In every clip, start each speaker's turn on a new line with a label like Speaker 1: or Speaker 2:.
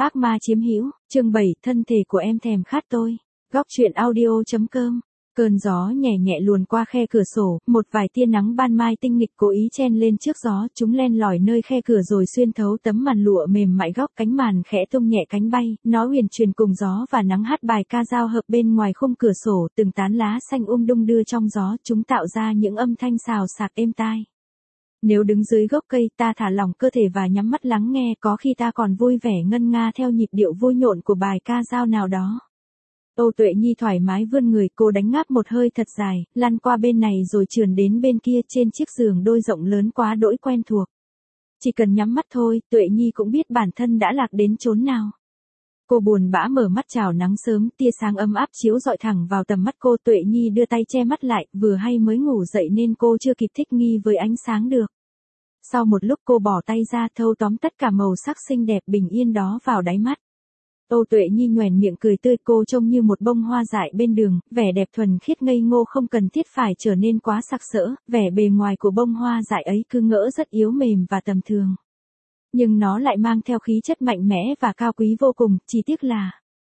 Speaker 1: Ác ma chiếm hữu, chương 7, thân thể của em thèm khát tôi. Góc truyện audio.com. Cơn gió nhẹ nhẹ luồn qua khe cửa sổ, một vài tia nắng ban mai tinh nghịch cố ý chen lên trước gió, chúng len lỏi nơi khe cửa rồi xuyên thấu tấm màn lụa mềm mại, góc cánh màn khẽ tung nhẹ cánh bay, nó huyền truyền cùng gió và nắng hát bài ca giao hợp bên ngoài khung cửa sổ, từng tán lá xanh đung đưa trong gió, chúng tạo ra những âm thanh xào xạc êm tai. Nếu đứng dưới gốc cây, ta thả lỏng cơ thể và nhắm mắt lắng nghe, có khi ta còn vui vẻ ngân nga theo nhịp điệu vui nhộn của bài ca dao nào đó. Âu Tuệ Nhi thoải mái vươn người, cô đánh ngáp một hơi thật dài, lăn qua bên này rồi trườn đến bên kia, trên chiếc giường đôi rộng lớn quá đỗi quen thuộc. Chỉ cần nhắm mắt thôi, Tuệ Nhi cũng biết bản thân đã lạc đến chốn nào. Cô buồn bã mở mắt chào nắng sớm, tia sáng ấm áp chiếu rọi thẳng vào tầm mắt cô. Tuệ Nhi đưa tay che mắt lại, vừa hay mới ngủ dậy nên cô chưa kịp thích nghi với ánh sáng được. Sau một lúc cô bỏ tay ra, thâu tóm tất cả màu sắc xinh đẹp bình yên đó vào đáy mắt. Âu Tuệ Nhi nhoẻn miệng cười tươi, cô trông như một bông hoa dại bên đường, vẻ đẹp thuần khiết ngây ngô không cần thiết phải trở nên quá sặc sỡ, vẻ bề ngoài của bông hoa dại ấy cứ ngỡ rất yếu mềm và tầm thường. Nhưng nó lại mang theo khí chất mạnh mẽ và cao quý vô cùng, chỉ tiếc là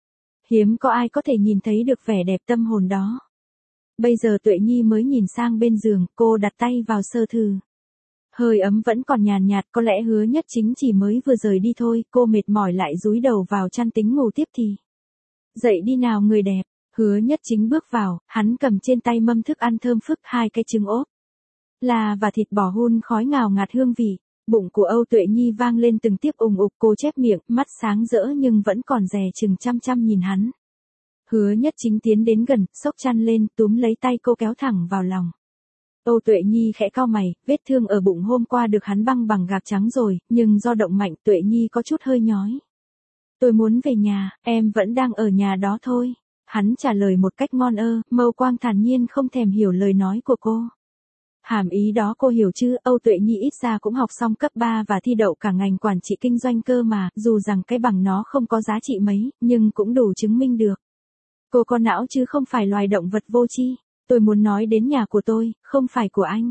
Speaker 1: hiếm có ai có thể nhìn thấy được vẻ đẹp tâm hồn đó. Bây giờ Tuệ Nhi mới nhìn sang bên giường, cô đặt tay vào sơ thử. Hơi ấm vẫn còn nhàn nhạt, có lẽ Hứa Nhất Chính chỉ mới vừa rời đi thôi, cô mệt mỏi lại dúi đầu vào chăn tính ngủ tiếp thì. Dậy đi nào người đẹp, Hứa Nhất Chính bước vào, hắn cầm trên tay mâm thức ăn thơm phức, 2 cái trứng ốp là và thịt bò hun khói ngào ngạt hương vị. Bụng của Âu Tuệ Nhi vang lên từng tiếp ùng ục, cô chép miệng, mắt sáng rỡ nhưng vẫn còn dè chừng chăm chăm nhìn hắn. Hứa Nhất Chính tiến đến gần, xốc chăn lên, túm lấy tay cô kéo thẳng vào lòng. Âu Tuệ Nhi khẽ cau mày, vết thương ở bụng hôm qua được hắn băng bằng gạc trắng rồi, nhưng do động mạnh Tuệ Nhi có chút hơi nhói. Tôi muốn về nhà, em vẫn đang ở nhà đó thôi. Hắn trả lời một cách ngon mâu quang thản nhiên không thèm hiểu lời nói của cô. Hàm ý đó cô hiểu chứ, Âu Tuệ Nhi ít ra cũng học xong cấp 3 và thi đậu cả ngành quản trị kinh doanh cơ mà, dù rằng cái bằng nó không có giá trị mấy, nhưng cũng đủ chứng minh được. Cô có não chứ không phải loài động vật vô tri. Tôi muốn nói đến nhà của tôi, không phải của anh.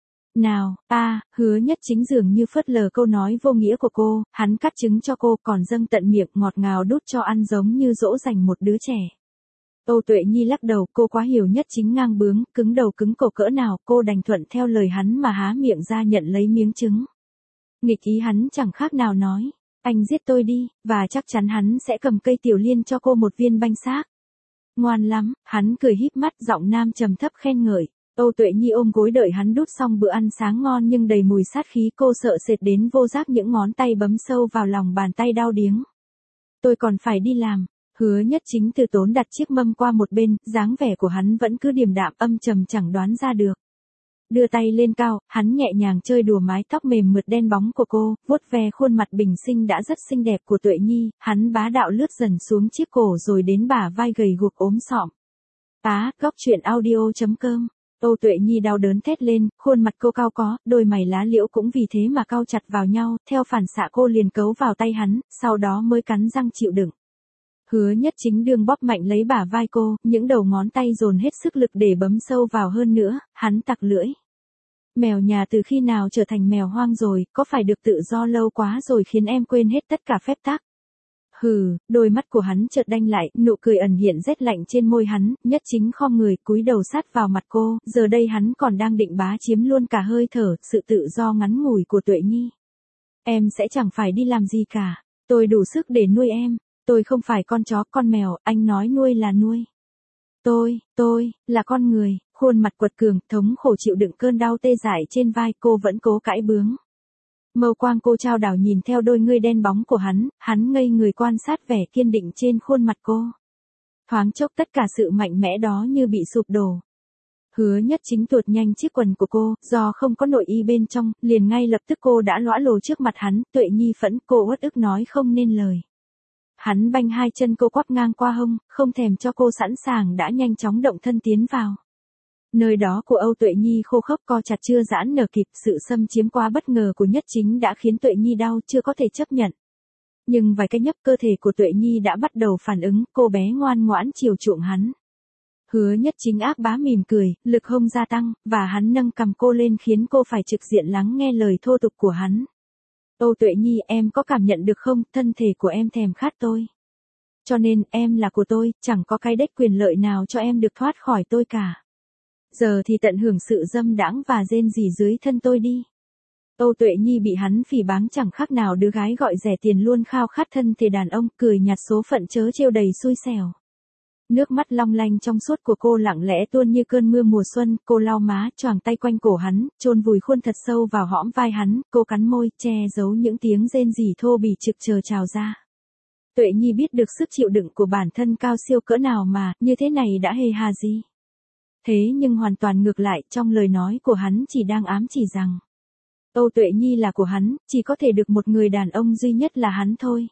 Speaker 1: Nào, Hứa Nhất Chính dường như phớt lờ câu nói vô nghĩa của cô, hắn cắt trứng cho cô còn dâng tận miệng ngọt ngào đút cho ăn giống như dỗ dành một đứa trẻ. Âu Tuệ Nhi lắc đầu, cô quá hiểu Nhất Chính ngang bướng, cứng đầu cứng cổ cỡ nào, cô đành thuận theo lời hắn mà há miệng ra nhận lấy miếng trứng. Nghịch ý hắn chẳng khác nào nói, anh giết tôi đi, và chắc chắn hắn sẽ cầm cây tiểu liên cho cô một viên banh xác. Ngoan lắm, hắn cười híp mắt, giọng nam trầm thấp khen ngợi. Âu Tuệ Nhi ôm gối đợi hắn đút xong bữa ăn sáng ngon nhưng đầy mùi sát khí, cô sợ sệt đến vô giác những ngón tay bấm sâu vào lòng bàn tay đau điếng. Tôi còn phải đi làm. Hứa Nhất Chính từ tốn đặt chiếc mâm qua một bên, dáng vẻ của hắn vẫn cứ điềm đạm âm trầm chẳng đoán ra được. Đưa tay lên cao, hắn nhẹ nhàng chơi đùa mái tóc mềm mượt đen bóng của cô, vuốt ve khuôn mặt bình sinh đã rất xinh đẹp của Tuệ Nhi, hắn bá đạo lướt dần xuống chiếc cổ rồi đến bả vai gầy guộc ốm xọm. Góc truyện audio.com. Âu Tuệ Nhi đau đớn thét lên, khuôn mặt cô cau có, đôi mày lá liễu cũng vì thế mà cau chặt vào nhau, theo phản xạ cô liền cấu vào tay hắn, sau đó mới cắn răng chịu đựng. Hứa Nhất Chính đương bóp mạnh lấy bả vai cô, những đầu ngón tay dồn hết sức lực để bấm sâu vào hơn nữa, hắn tặc lưỡi. Mèo nhà từ khi nào trở thành mèo hoang rồi, có phải được tự do lâu quá rồi khiến em quên hết tất cả phép tắc? Hừ, đôi mắt của hắn chợt đanh lại, nụ cười ẩn hiện rét lạnh trên môi hắn, Nhất Chính khom người cúi đầu sát vào mặt cô, giờ đây hắn còn đang định bá chiếm luôn cả hơi thở, sự tự do ngắn ngủi của Tuệ Nhi. Em sẽ chẳng phải đi làm gì cả, tôi đủ sức để nuôi em. Tôi không phải con chó, con mèo, anh nói nuôi là nuôi. Tôi, là con người, khuôn mặt quật cường, thống khổ chịu đựng cơn đau tê dại trên vai, cô vẫn cố cãi bướng. Mâu quang cô trao đảo nhìn theo đôi ngươi đen bóng của hắn ngây người quan sát vẻ kiên định trên khuôn mặt cô. Thoáng chốc tất cả sự mạnh mẽ đó như bị sụp đổ. Hứa Nhất Chính tuột nhanh chiếc quần của cô, do không có nội y bên trong, liền ngay lập tức cô đã lõa lồ trước mặt hắn, Tuệ Nhi phẫn, cô uất ức nói không nên lời. Hắn banh 2 chân cô quắp ngang qua hông, không thèm cho cô sẵn sàng đã nhanh chóng động thân tiến vào. Nơi đó của Âu Tuệ Nhi khô khốc co chặt chưa giãn nở kịp, sự xâm chiếm quá bất ngờ của Nhất Chính đã khiến Tuệ Nhi đau chưa có thể chấp nhận. Nhưng vài cái nhấp cơ thể của Tuệ Nhi đã bắt đầu phản ứng, cô bé ngoan ngoãn chiều chuộng hắn. Hứa Nhất Chính ác bá mỉm cười, lực hông gia tăng, và hắn nâng cằm cô lên khiến cô phải trực diện lắng nghe lời thô tục của hắn. Âu Tuệ Nhi, em có cảm nhận được không, thân thể của em thèm khát tôi. Cho nên, em là của tôi, chẳng có cái đếch quyền lợi nào cho em được thoát khỏi tôi cả. Giờ thì tận hưởng sự dâm đãng và rên rỉ dưới thân tôi đi. Âu Tuệ Nhi bị hắn phỉ báng chẳng khác nào đứa gái gọi rẻ tiền luôn khao khát thân thể đàn ông, cười nhạt số phận trớ trêu đầy xui xẻo. Nước mắt long lanh trong suốt của cô lặng lẽ tuôn như cơn mưa mùa xuân, cô lau má, choàng tay quanh cổ hắn, chôn vùi khuôn thật sâu vào hõm vai hắn, cô cắn môi, che giấu những tiếng rên rỉ thô bỉ trực chờ trào ra. Tuệ Nhi biết được sức chịu đựng của bản thân cao siêu cỡ nào mà, như thế này đã hề hà gì. Thế nhưng hoàn toàn ngược lại, trong lời nói của hắn chỉ đang ám chỉ rằng Âu Tuệ Nhi là của hắn, chỉ có thể được một người đàn ông duy nhất là hắn thôi.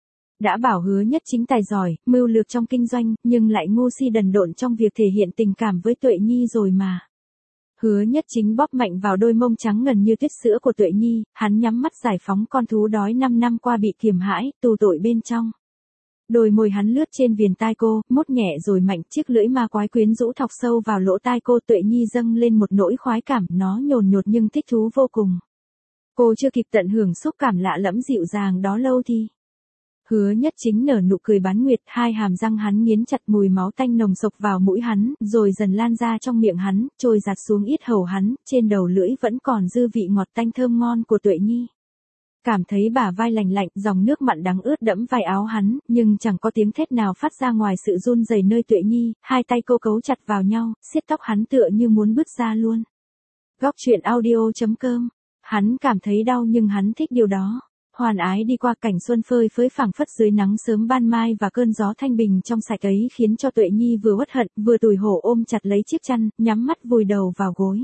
Speaker 1: Đã bảo Hứa Nhất Chính tài giỏi, mưu lược trong kinh doanh, nhưng lại ngu si đần độn trong việc thể hiện tình cảm với Tuệ Nhi rồi mà. Hứa Nhất Chính bóp mạnh vào đôi mông trắng ngần như tuyết sữa của Tuệ Nhi, hắn nhắm mắt giải phóng con thú đói 5 năm qua bị kiềm hãi, tù tội bên trong. Đôi môi hắn lướt trên viền tai cô, mốt nhẹ rồi mạnh, chiếc lưỡi ma quái quyến rũ thọc sâu vào lỗ tai cô. Tuệ Nhi dâng lên một nỗi khoái cảm, nó nhồn nhột nhưng thích thú vô cùng. Cô chưa kịp tận hưởng xúc cảm lạ lẫm dịu dàng đó lâu thì Hứa Nhất Chính nở nụ cười bán nguyệt, hai hàm răng hắn nghiến chặt, mùi máu tanh nồng sộc vào mũi hắn, rồi dần lan ra trong miệng hắn, trôi dạt xuống yết hầu hắn, trên đầu lưỡi vẫn còn dư vị ngọt tanh thơm ngon của Tuệ Nhi. Cảm thấy bả vai lành lạnh, dòng nước mặn đắng ướt đẫm vai áo hắn, nhưng chẳng có tiếng thét nào phát ra ngoài sự run rẩy nơi Tuệ Nhi, hai tay cô cấu chặt vào nhau, siết tóc hắn tựa như muốn bứt ra luôn. Góc truyện audio.com. Hắn cảm thấy đau nhưng hắn thích điều đó. Hoàn ái đi qua cảnh xuân phơi phới phảng phất dưới nắng sớm ban mai và cơn gió thanh bình trong sạch ấy khiến cho Tuệ Nhi vừa uất hận, vừa tủi hổ ôm chặt lấy chiếc chăn, nhắm mắt vùi đầu vào gối.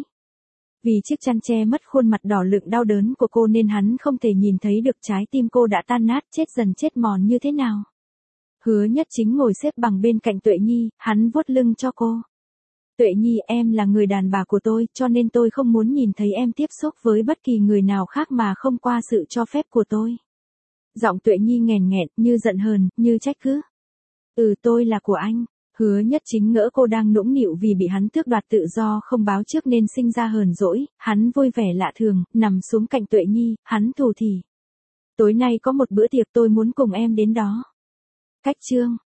Speaker 1: Vì chiếc chăn che mất khuôn mặt đỏ lựng đau đớn của cô nên hắn không thể nhìn thấy được trái tim cô đã tan nát, chết dần chết mòn như thế nào. Hứa Nhất Chính ngồi xếp bằng bên cạnh Tuệ Nhi, hắn vuốt lưng cho cô. Tuệ Nhi, em là người đàn bà của tôi, cho nên tôi không muốn nhìn thấy em tiếp xúc với bất kỳ người nào khác mà không qua sự cho phép của tôi. Giọng Tuệ Nhi nghèn nghẹn, như giận hờn, như trách cứ. Tôi là của anh. Hứa Nhất Chính ngỡ cô đang nũng nịu vì bị hắn tước đoạt tự do không báo trước nên sinh ra hờn dỗi, hắn vui vẻ lạ thường, nằm xuống cạnh Tuệ Nhi, hắn thủ thỉ. Tối nay có một bữa tiệc tôi muốn cùng em đến đó. Cách chương.